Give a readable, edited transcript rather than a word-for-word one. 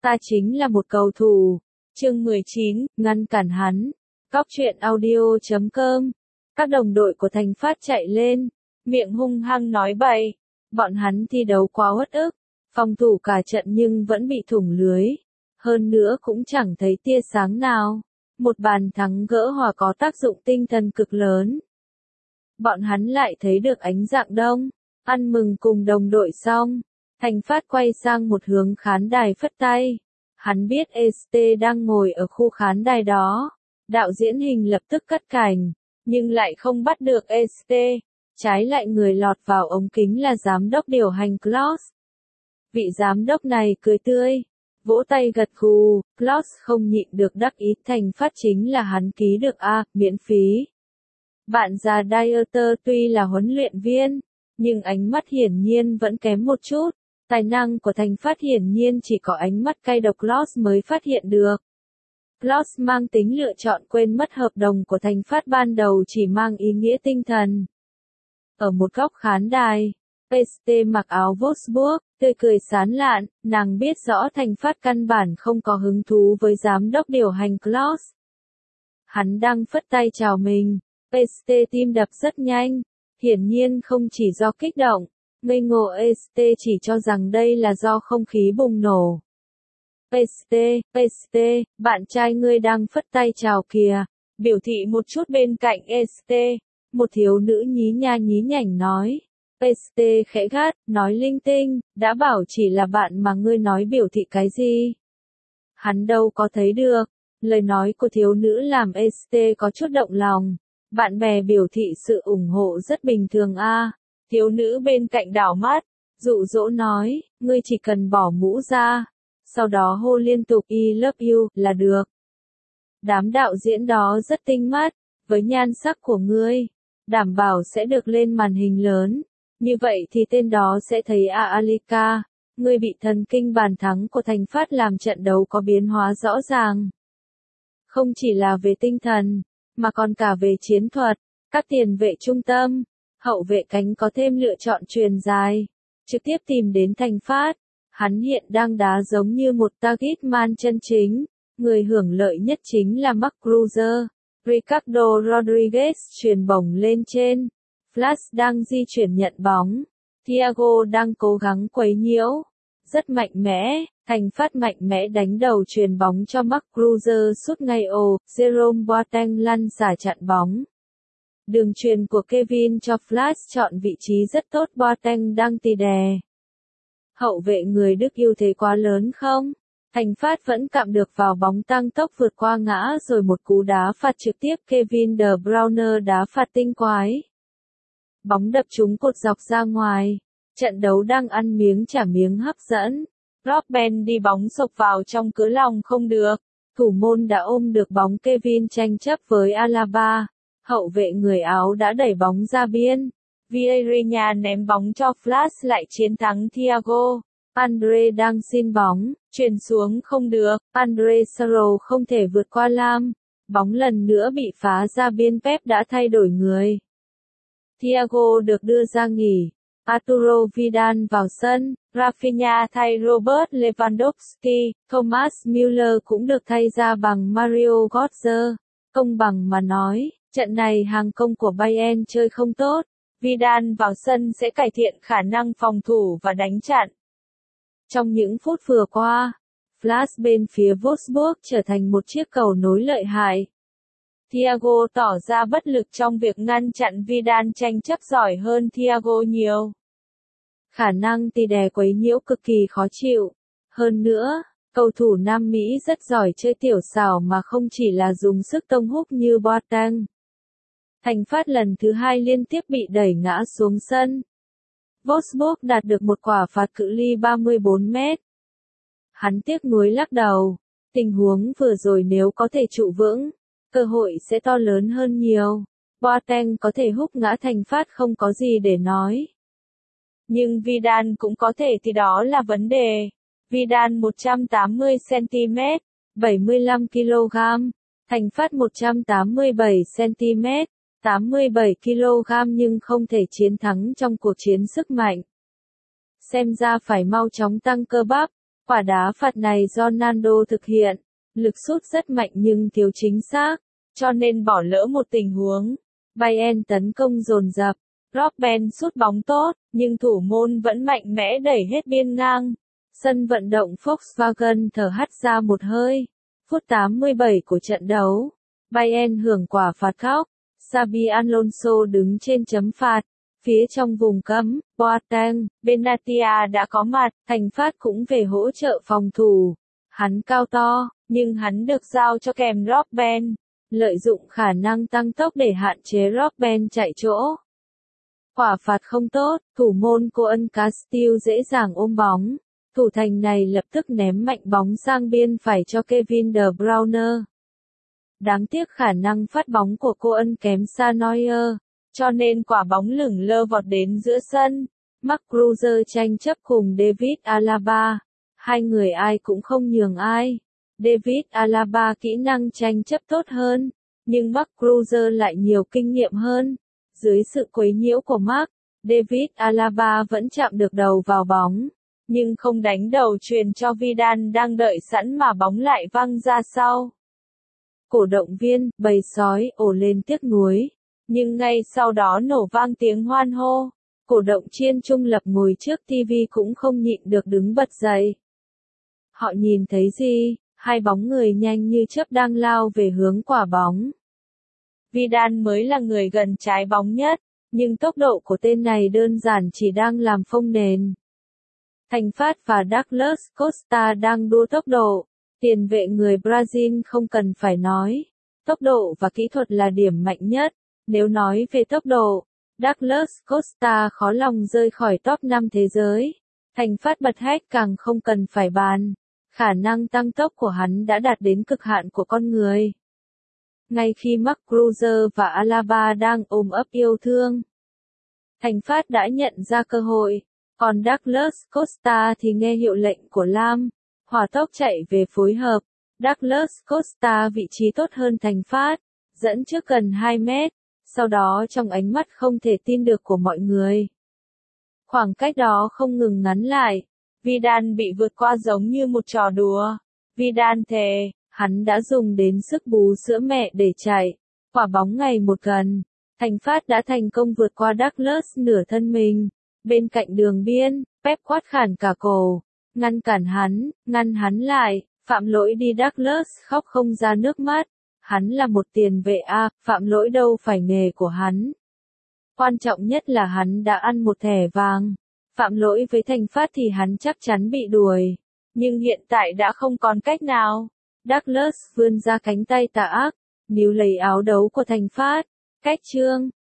Ta chính là một cầu thủ. Chương 19, ngăn cản hắn. Góc truyện audio.com. Các đồng đội của Thành Phát chạy lên, miệng hung hăng nói bậy. Bọn hắn thi đấu quá uất ức, phòng thủ cả trận nhưng vẫn bị thủng lưới. Hơn nữa cũng chẳng thấy tia sáng nào. Một bàn thắng gỡ hòa có tác dụng tinh thần cực lớn. Bọn hắn lại thấy được ánh rạng đông, ăn mừng cùng đồng đội xong. Thành Phát quay sang một hướng khán đài phất tay. Hắn biết ST đang ngồi ở khu khán đài đó. Đạo diễn hình lập tức cắt cảnh, nhưng lại không bắt được ST. Trái lại người lọt vào ống kính là giám đốc điều hành Klaus. Vị giám đốc này cười tươi, vỗ tay gật gù. Klaus không nhịn được đắc ý. Thành Phát chính là hắn ký được miễn phí. Bạn già Dieter tuy là huấn luyện viên, nhưng ánh mắt hiển nhiên vẫn kém một chút. Tài năng của Thành Phát hiển nhiên chỉ có ánh mắt cay độc Klaus mới phát hiện được. Klaus mang tính lựa chọn quên mất hợp đồng của Thành Phát ban đầu chỉ mang ý nghĩa tinh thần. Ở một góc khán đài, ST mặc áo Wolfsburg, tươi cười sán lạn, nàng biết rõ Thành Phát căn bản không có hứng thú với giám đốc điều hành Klaus. Hắn đang phất tay chào mình, ST tim đập rất nhanh, hiển nhiên không chỉ do kích động. Ngây ngô ST chỉ cho rằng đây là do không khí bùng nổ. ST, bạn trai ngươi đang phất tay chào kìa, biểu thị một chút bên cạnh ST. Một thiếu nữ nhí nha nhí nhảnh nói. ST khẽ gắt, nói linh tinh, đã bảo chỉ là bạn mà ngươi nói biểu thị cái gì. Hắn đâu có thấy được, lời nói của thiếu nữ làm ST có chút động lòng. Bạn bè biểu thị sự ủng hộ rất bình thường Thiếu nữ bên cạnh đảo mắt, dụ dỗ nói, ngươi chỉ cần bỏ mũ ra, sau đó hô liên tục I love you là được. Đám đạo diễn đó rất tinh mắt, với nhan sắc của ngươi, đảm bảo sẽ được lên màn hình lớn, như vậy thì tên đó sẽ thấy Alika, ngươi bị thần kinh bàn thắng của Thành Phát làm trận đấu có biến hóa rõ ràng. Không chỉ là về tinh thần, mà còn cả về chiến thuật, các tiền vệ trung tâm. Hậu vệ cánh có thêm lựa chọn chuyền dài, trực tiếp tìm đến Thành Phát. Hắn hiện đang đá giống như một target man chân chính, người hưởng lợi nhất chính là Marc Cruiser. Ricardo Rodriguez chuyền bổng lên trên. Flash đang di chuyển nhận bóng. Thiago đang cố gắng quấy nhiễu. Rất mạnh mẽ, Thành Phát mạnh mẽ đánh đầu chuyền bóng cho Marc Cruiser sút ngay Jerome Boateng lăn xả chặn bóng. Đường chuyền của Kevin cho Flash chọn vị trí rất tốt. Boateng đang tì đè. Hậu vệ người Đức ưu thế quá lớn không? Thành Phát vẫn cạm được vào bóng tăng tốc vượt qua ngã rồi một cú đá phạt trực tiếp. Kevin De Bruyne đá phạt tinh quái. Bóng đập trúng cột dọc ra ngoài. Trận đấu đang ăn miếng trả miếng hấp dẫn. Robben đi bóng sộc vào trong cửa lòng không được. Thủ môn đã ôm được bóng. Kevin tranh chấp với Alaba. Hậu vệ người Áo đã đẩy bóng ra biên. Vieira ném bóng cho Flash lại chiến thắng Thiago. Andre đang xin bóng, chuyền xuống không được. Andre Sarro không thể vượt qua Lam. Bóng lần nữa bị phá ra biên. Pep đã thay đổi người. Thiago được đưa ra nghỉ. Arturo Vidal vào sân. Rafinha thay Robert Lewandowski. Thomas Müller cũng được thay ra bằng Mario Götze. Công bằng mà nói, trận này hàng công của Bayern chơi không tốt. Vidal vào sân sẽ cải thiện khả năng phòng thủ và đánh chặn. Trong những phút vừa qua, Flash bên phía Wolfsburg trở thành một chiếc cầu nối lợi hại. Thiago tỏ ra bất lực trong việc ngăn chặn. Vidal tranh chấp giỏi hơn Thiago nhiều. Khả năng tì đè quấy nhiễu cực kỳ khó chịu. Hơn nữa, cầu thủ Nam Mỹ rất giỏi chơi tiểu xảo mà không chỉ là dùng sức tông húc như Boateng. Thành Phát lần thứ 2 liên tiếp bị đẩy ngã xuống sân. Wolfsburg đạt được một quả phạt cự ly 34 mét. Hắn tiếc nuối lắc đầu. Tình huống vừa rồi nếu có thể trụ vững, cơ hội sẽ to lớn hơn nhiều. Boateng có thể húc ngã Thành Phát không có gì để nói. Nhưng Vidal cũng có thể thì đó là vấn đề. Vidal 180cm, 75kg. Thành Phát 187cm. 87kg nhưng không thể chiến thắng trong cuộc chiến sức mạnh. Xem ra phải mau chóng tăng cơ bắp. Quả đá phạt này do Ronaldo thực hiện, lực sút rất mạnh nhưng thiếu chính xác, cho nên bỏ lỡ một tình huống. Bayern tấn công dồn dập, Robben sút bóng tốt, nhưng thủ môn vẫn mạnh mẽ đẩy hết biên ngang. Sân vận động Volkswagen thở hắt ra một hơi. Phút 87 của trận đấu, Bayern hưởng quả phạt góc. Xabi Alonso đứng trên chấm phạt. Phía trong vùng cấm, Boateng, Benatia đã có mặt, Thành Phát cũng về hỗ trợ phòng thủ. Hắn cao to, nhưng hắn được giao cho kèm Robben, lợi dụng khả năng tăng tốc để hạn chế Robben chạy chỗ. Quả phạt không tốt, thủ môn Koen Castillo dễ dàng ôm bóng. Thủ thành này lập tức ném mạnh bóng sang biên phải cho Kevin De Bruyne. Đáng tiếc khả năng phát bóng của Koen kém xa Neuer, cho nên quả bóng lửng lơ vọt đến giữa sân. Marc Roger tranh chấp cùng David Alaba. Hai người ai cũng không nhường ai. David Alaba kỹ năng tranh chấp tốt hơn, nhưng Marc Roger lại nhiều kinh nghiệm hơn. Dưới sự quấy nhiễu của Marc, David Alaba vẫn chạm được đầu vào bóng, nhưng không đánh đầu chuyền cho Vidal đang đợi sẵn mà bóng lại văng ra sau. Cổ động viên, bầy sói, ồ lên tiếc nuối. Nhưng ngay sau đó nổ vang tiếng hoan hô. Cổ động chiên trung lập ngồi trước TV cũng không nhịn được đứng bật dậy. Họ nhìn thấy gì? Hai bóng người nhanh như chớp đang lao về hướng quả bóng. Vidal mới là người gần trái bóng nhất, nhưng tốc độ của tên này đơn giản chỉ đang làm phông nền. Thành Phát và Douglas Costa đang đua tốc độ. Tiền vệ người Brazil không cần phải nói. Tốc độ và kỹ thuật là điểm mạnh nhất. Nếu nói về tốc độ, Douglas Costa khó lòng rơi khỏi top 5 thế giới. Thành Phát bật hét càng không cần phải bàn. Khả năng tăng tốc của hắn đã đạt đến cực hạn của con người. Ngay khi Marc Roger và Alaba đang ôm ấp yêu thương, Thành Phát đã nhận ra cơ hội, còn Douglas Costa thì nghe hiệu lệnh của Lam, hỏa tốc chạy về phối hợp. Douglas Costa vị trí tốt hơn Thành Phát, dẫn trước gần 2 mét, sau đó trong ánh mắt không thể tin được của mọi người. Khoảng cách đó không ngừng ngắn lại, Vidal bị vượt qua giống như một trò đùa. Vidal thề, hắn đã dùng đến sức bú sữa mẹ để chạy. Quả bóng ngày một gần, Thành Phát đã thành công vượt qua Douglas nửa thân mình. Bên cạnh đường biên, Pep quát khản cả cổ. Ngăn cản hắn, ngăn hắn lại, phạm lỗi đi. Douglas khóc không ra nước mắt. Hắn là một tiền vệ A, phạm lỗi đâu phải nghề của hắn. Quan trọng nhất là hắn đã ăn một thẻ vàng. Phạm lỗi với Thành Phát thì hắn chắc chắn bị đuổi. Nhưng hiện tại đã không còn cách nào. Douglas vươn ra cánh tay tà ác, níu lấy áo đấu của Thành Phát. Cách chương